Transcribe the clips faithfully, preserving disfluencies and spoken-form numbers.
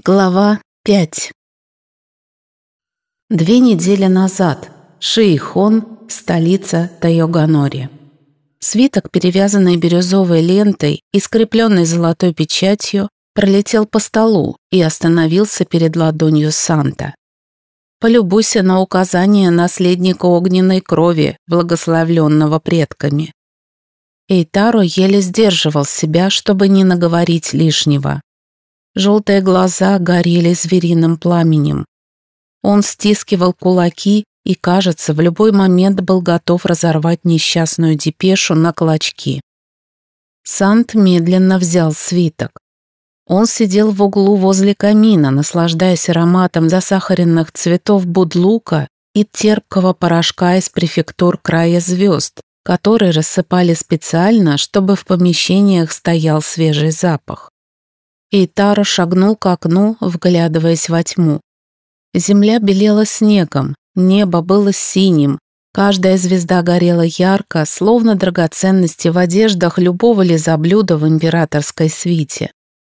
Глава пять. Две недели назад. Шиихон, столица Тойоганори. Свиток, перевязанный бирюзовой лентой и скрепленный золотой печатью, пролетел по столу и остановился перед ладонью Санта. Полюбуйся на указание наследника огненной крови, благословленного предками. Эйтаро еле сдерживал себя, чтобы не наговорить лишнего. Желтые глаза горели звериным пламенем. Он стискивал кулаки и, кажется, в любой момент был готов разорвать несчастную депешу на клочки. Сант медленно взял свиток. Он сидел в углу возле камина, наслаждаясь ароматом засахаренных цветов будлука и терпкого порошка из префектур края звезд, который рассыпали специально, чтобы в помещениях стоял свежий запах. Эйтаро шагнул к окну, вглядываясь во тьму. Земля белела снегом, небо было синим, каждая звезда горела ярко, словно драгоценности в одеждах любого лизоблюда в императорской свите.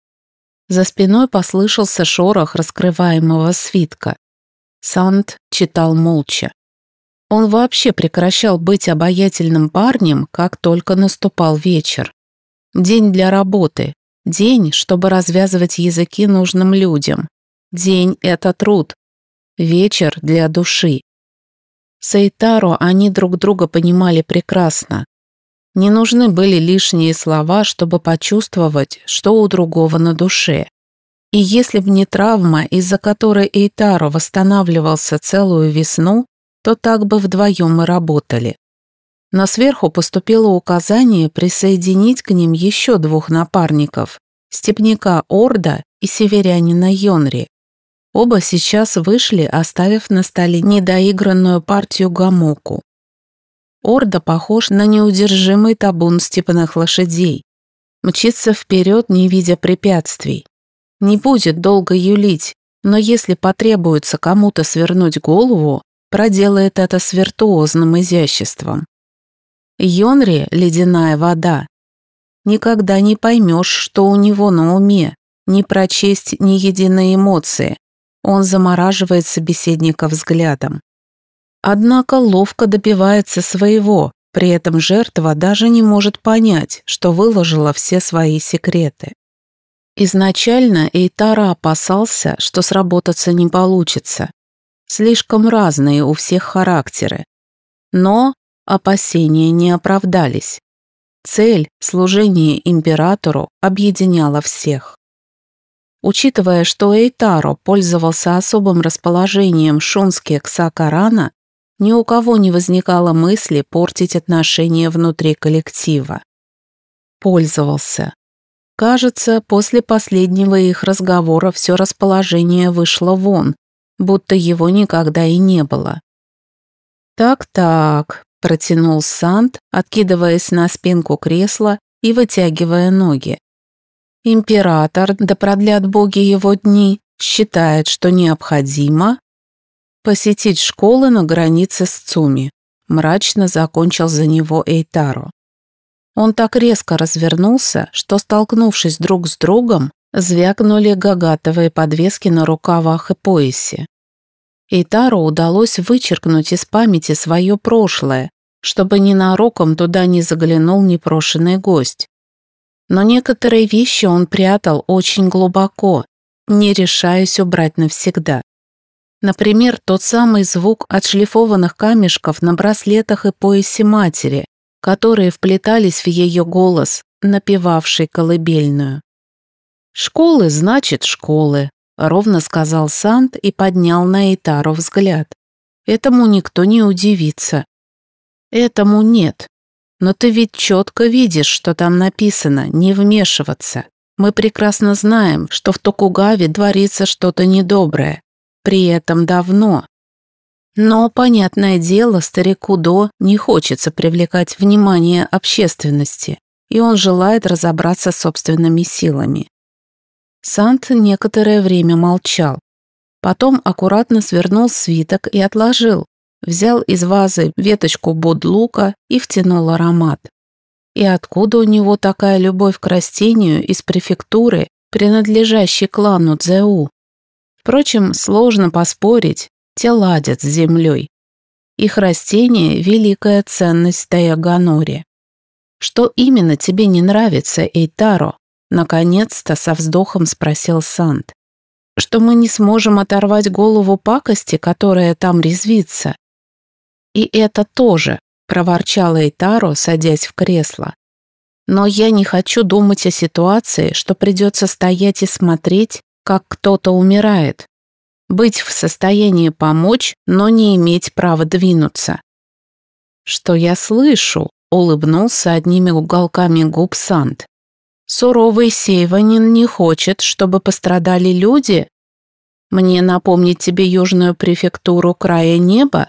За спиной послышался шорох раскрываемого свитка. Сант читал молча. Он вообще прекращал быть обаятельным парнем, как только наступал вечер. День для работы. День, чтобы развязывать языки нужным людям. День — это труд. Вечер для души. С Эйтаро они друг друга понимали прекрасно. Не нужны были лишние слова, чтобы почувствовать, что у другого на душе. И если б не травма, из-за которой Эйтаро восстанавливался целую весну, то так бы вдвоем и работали. Но сверху поступило указание присоединить к ним еще двух напарников – степняка Орда и северянина Йонри. Оба сейчас вышли, оставив на столе недоигранную партию гамоку. Орда похож на неудержимый табун степных лошадей. Мчится вперед, не видя препятствий. Не будет долго юлить, но если потребуется кому-то свернуть голову, проделает это с виртуозным изяществом. Йонри — ледяная вода. Никогда не поймешь, что у него на уме, не прочесть ни единой эмоции. Он замораживает собеседника взглядом. Однако ловко добивается своего, при этом жертва даже не может понять, что выложила все свои секреты. Изначально Эйтаро опасался, что сработаться не получится. Слишком разные у всех характеры. Но опасения не оправдались. Цель, служение императору, объединяла всех. Учитывая, что Эйтаро пользовался особым расположением Шунске Ксакарана, ни у кого не возникало мысли портить отношения внутри коллектива. Пользовался. Кажется, после последнего их разговора все расположение вышло вон, будто его никогда и не было. «Так-так», — протянул Сант, откидываясь на спинку кресла и вытягивая ноги. «Император, да продлят боги его дни, считает, что необходимо посетить школы на границе с Цуми», — мрачно закончил за него Эйтаро. Он так резко развернулся, что, столкнувшись друг с другом, звякнули гагатовые подвески на рукавах и поясе. Эйтаро удалось вычеркнуть из памяти свое прошлое, чтобы ненароком туда не заглянул непрошенный гость. Но некоторые вещи он прятал очень глубоко, не решаясь убрать навсегда. Например, тот самый звук отшлифованных камешков на браслетах и поясе матери, которые вплетались в ее голос, напевавший колыбельную. «Школы, значит, школы», — ровно сказал Сант и поднял на Эйтаро взгляд. «Этому никто не удивится». «Этому нет. Но ты ведь четко видишь, что там написано «не вмешиваться». Мы прекрасно знаем, что в Токугаве творится что-то недоброе. При этом давно. Но, понятное дело, старику До не хочется привлекать внимание общественности, и он желает разобраться с собственными силами». Сант некоторое время молчал. Потом аккуратно свернул свиток и отложил, взял из вазы веточку будлука и втянул аромат. И откуда у него такая любовь к растению из префектуры, принадлежащей клану Цзэу? Впрочем, сложно поспорить, те ладят с землей. Их растение – великая ценность Тайоганори. «Что именно тебе не нравится, Эйтаро?» Наконец-то со вздохом спросил Санд. «Что мы не сможем оторвать голову пакости, которая там резвится?» «И это тоже», – проворчал Эйтаро, садясь в кресло. «Но я не хочу думать о ситуации, что придется стоять и смотреть, как кто-то умирает. Быть в состоянии помочь, но не иметь права двинуться». «Что я слышу?» – улыбнулся одними уголками губ Санд. «Суровый Сейванин не хочет, чтобы пострадали люди? Мне напомнить тебе южную префектуру края неба?»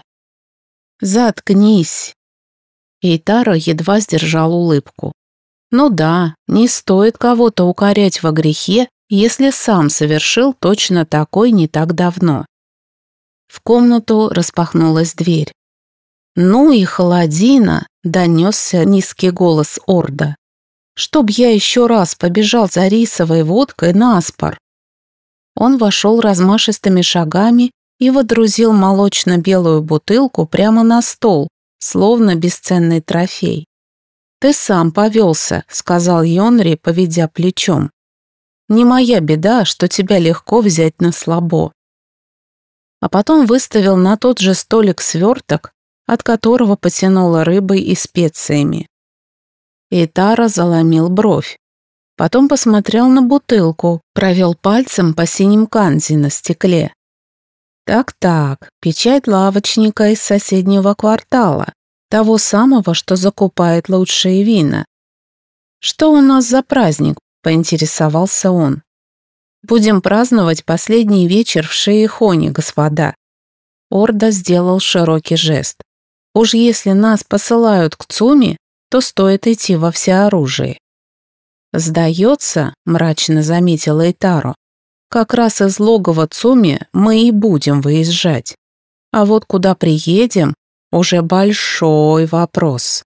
«Заткнись!» Эйтаро едва сдержал улыбку. «Ну да, не стоит кого-то укорять во грехе, если сам совершил точно такой не так давно». В комнату распахнулась дверь. «Ну и холодина!» – донесся низкий голос Орда. «Чтоб я еще раз побежал за рисовой водкой наспор!» Он вошел размашистыми шагами и водрузил молочно-белую бутылку прямо на стол, словно бесценный трофей. «Ты сам повелся», – сказал Йонри, поведя плечом. «Не моя беда, что тебя легко взять на слабо». А потом выставил на тот же столик сверток, от которого потянуло рыбой и специями. Эйтаро заломил бровь. Потом посмотрел на бутылку, провел пальцем по синим канзи на стекле. Так-так, печать лавочника из соседнего квартала, того самого, что закупает лучшие вина. «Что у нас за праздник?» – поинтересовался он. «Будем праздновать последний вечер в Шиихоне, господа». Орда сделал широкий жест. «Уж если нас посылают к Цуми, то стоит идти во всеоружии». «Сдается», – мрачно заметил Эйтаро, «как раз из логова Цуми мы и будем выезжать. А вот куда приедем – уже большой вопрос».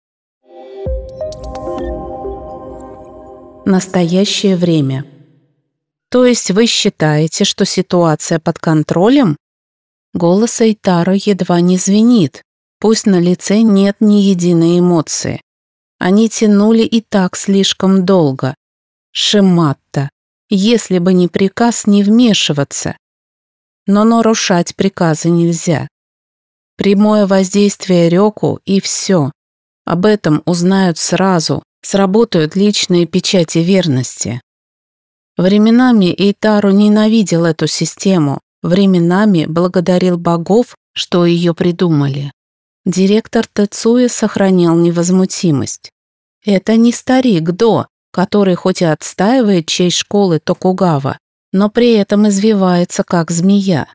Настоящее время. «То есть вы считаете, что ситуация под контролем?» Голос Эйтаро едва не звенит, пусть на лице нет ни единой эмоции. Они тянули и так слишком долго. Шиматта, если бы не приказ не вмешиваться. Но нарушать приказы нельзя. Прямое воздействие Рёку и все. Об этом узнают сразу, сработают личные печати верности. Временами Эйтаро ненавидел эту систему, временами благодарил богов, что ее придумали. Директор Тецуя сохранял невозмутимость. Это не старик До, который хоть и отстаивает честь школы Токугава, но при этом извивается как змея.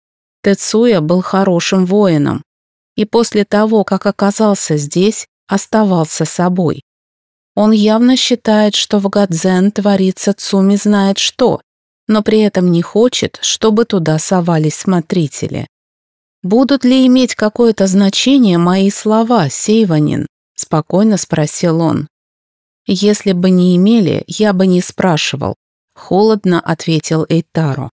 Тецуя был хорошим воином, и после того, как оказался здесь, оставался собой. Он явно считает, что в Гадзен творится Цуми знает что, но при этом не хочет, чтобы туда совались смотрители. «Будут ли иметь какое-то значение мои слова, Сейванин?» – спокойно спросил он. «Если бы не имели, я бы не спрашивал», – холодно ответил Эйтаро.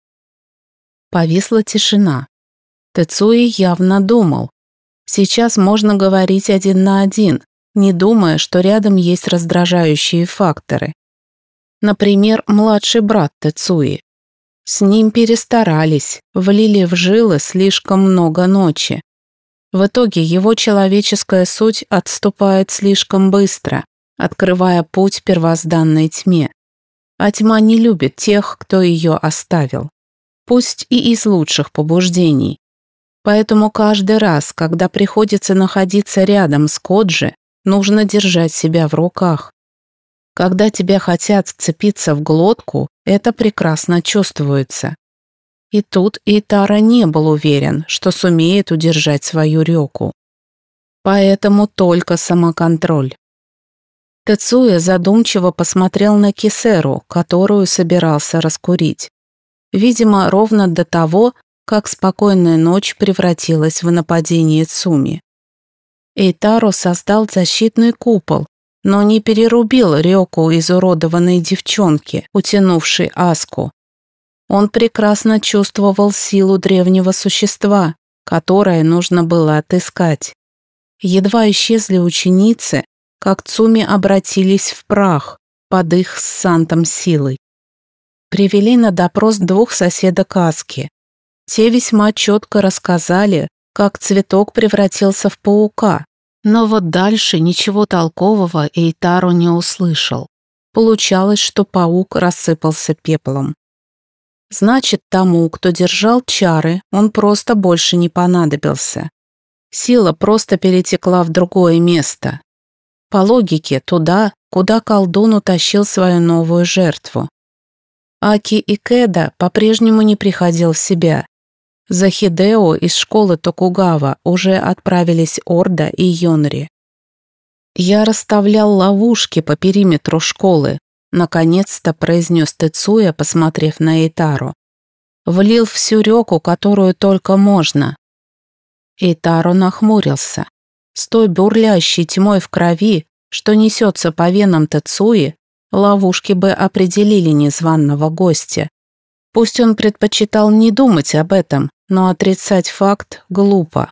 Повисла тишина. Тецуи явно думал. Сейчас можно говорить один на один, не думая, что рядом есть раздражающие факторы. Например, младший брат Тецуи. С ним перестарались, влили в жилы слишком много ночи. В итоге его человеческая суть отступает слишком быстро, открывая путь первозданной тьме. А тьма не любит тех, кто ее оставил. Пусть и из лучших побуждений. Поэтому каждый раз, когда приходится находиться рядом с Коджи, нужно держать себя в руках. Когда тебя хотят вцепиться в глотку, это прекрасно чувствуется. И тут Эйтаро не был уверен, что сумеет удержать свою Рёку. Поэтому только самоконтроль. Тецуя задумчиво посмотрел на кисеру, которую собирался раскурить. Видимо, ровно до того, как спокойная ночь превратилась в нападение Цуми. Эйтаро создал защитный купол, но не перерубил Рёку изуродованной девчонки, утянувшей Аску. Он прекрасно чувствовал силу древнего существа, которое нужно было отыскать. Едва исчезли ученицы, как Цуми обратились в прах под их с Сантом силой. Привели на допрос двух соседок Аски. Те весьма четко рассказали, как цветок превратился в паука, но вот дальше ничего толкового Эйтаро не услышал. Получалось, что паук рассыпался пеплом. Значит, тому, кто держал чары, он просто больше не понадобился. Сила просто перетекла в другое место. По логике, туда, куда колдун утащил свою новую жертву. Аки Икеда по-прежнему не приходил в себя. За Хидео из школы Токугава уже отправились Орда и Йонри. «Я расставлял ловушки по периметру школы», наконец-то произнес Тецуя, посмотрев на Эйтаро. «Влил всю реку, которую только можно». Эйтаро нахмурился. С той бурлящей тьмой в крови, что несется по венам Тецуи, ловушки бы определили незваного гостя. Пусть он предпочитал не думать об этом, но отрицать факт глупо.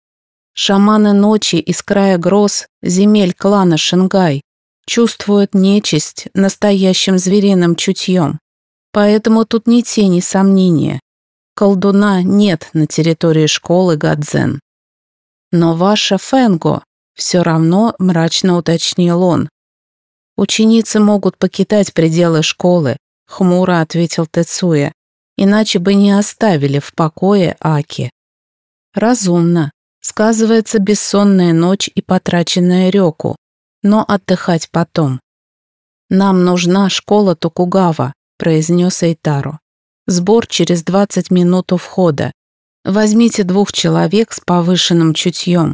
Шаманы ночи из края гроз, земель клана Шингай, чувствуют нечисть настоящим звериным чутьем. Поэтому тут ни тени сомнения. Колдуна нет на территории школы Гадзен. Но ваша Фэнго все равно мрачно уточнил он. Ученицы могут покидать пределы школы, хмуро ответил Тецуя, иначе бы не оставили в покое Аки. Разумно. Сказывается бессонная ночь и потраченная реку, но отдыхать потом. «Нам нужна школа Токугава», произнес Эйтаро. «Сбор через двадцать минут у входа. Возьмите двух человек с повышенным чутьем».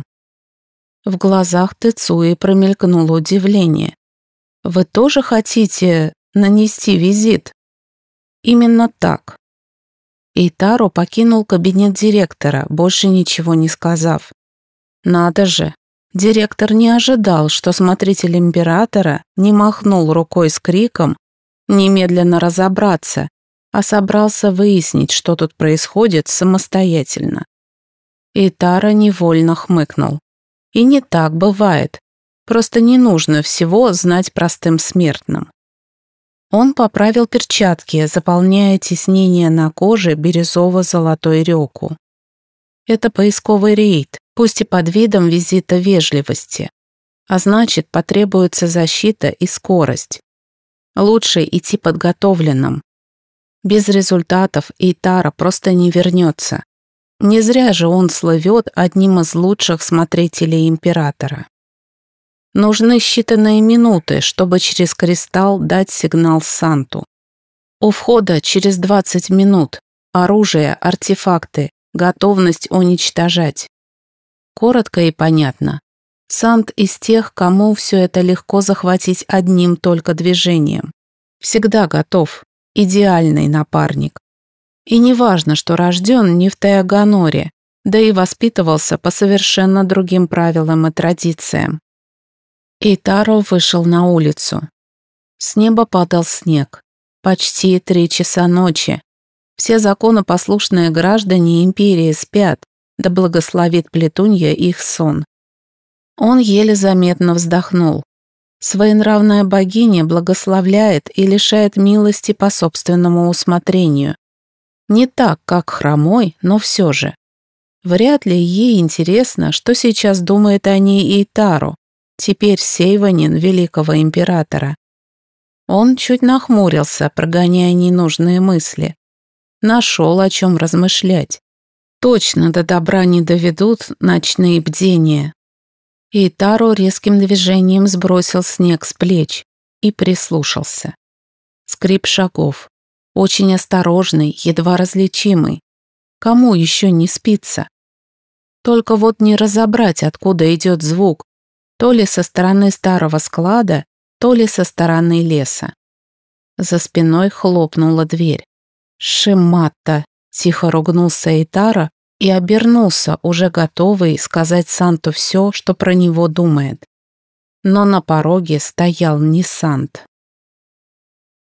В глазах Тецуи промелькнуло удивление. «Вы тоже хотите нанести визит?» «Именно так». Эйтаро покинул кабинет директора, больше ничего не сказав. Надо же, директор не ожидал, что смотритель императора не махнул рукой с криком «немедленно разобраться», а собрался выяснить, что тут происходит, самостоятельно. Эйтаро невольно хмыкнул. И не так бывает, просто не нужно всего знать простым смертным. Он поправил перчатки, заполняя теснение на коже бирюзово-золотой рёку. Это поисковый рейд, пусть и под видом визита вежливости. А значит, потребуется защита и скорость. Лучше идти подготовленным. Без результатов Эйтаро просто не вернется. Не зря же он слывет одним из лучших смотрителей императора. Нужны считанные минуты, чтобы через кристалл дать сигнал Санту. У входа через двадцать минут. Оружие, артефакты, готовность уничтожать. Коротко и понятно. Сант из тех, кому все это легко захватить одним только движением. Всегда готов. Идеальный напарник. И не важно, что рожден не в Таяганоре, да и воспитывался по совершенно другим правилам и традициям. Эйтаро вышел на улицу. С неба падал снег. Почти три часа ночи. Все законопослушные граждане империи спят, да благословит Плетунья их сон. Он еле заметно вздохнул. Своенравная богиня благословляет и лишает милости по собственному усмотрению. Не так, как хромой, но все же. Вряд ли ей интересно, что сейчас думает о ней Эйтаро, теперь сейванин великого императора. Он чуть нахмурился, прогоняя ненужные мысли. Нашел, о чем размышлять. Точно до добра не доведут ночные бдения. Эйтаро резким движением сбросил снег с плеч и прислушался. Скрип шагов. Очень осторожный, едва различимый. Кому еще не спится? Только вот не разобрать, откуда идет звук, то ли со стороны старого склада, то ли со стороны леса. За спиной хлопнула дверь. «Шиматта!» – тихо ругнулся Эйтаро и обернулся, уже готовый сказать Санту все, что про него думает. Но на пороге стоял не Сант.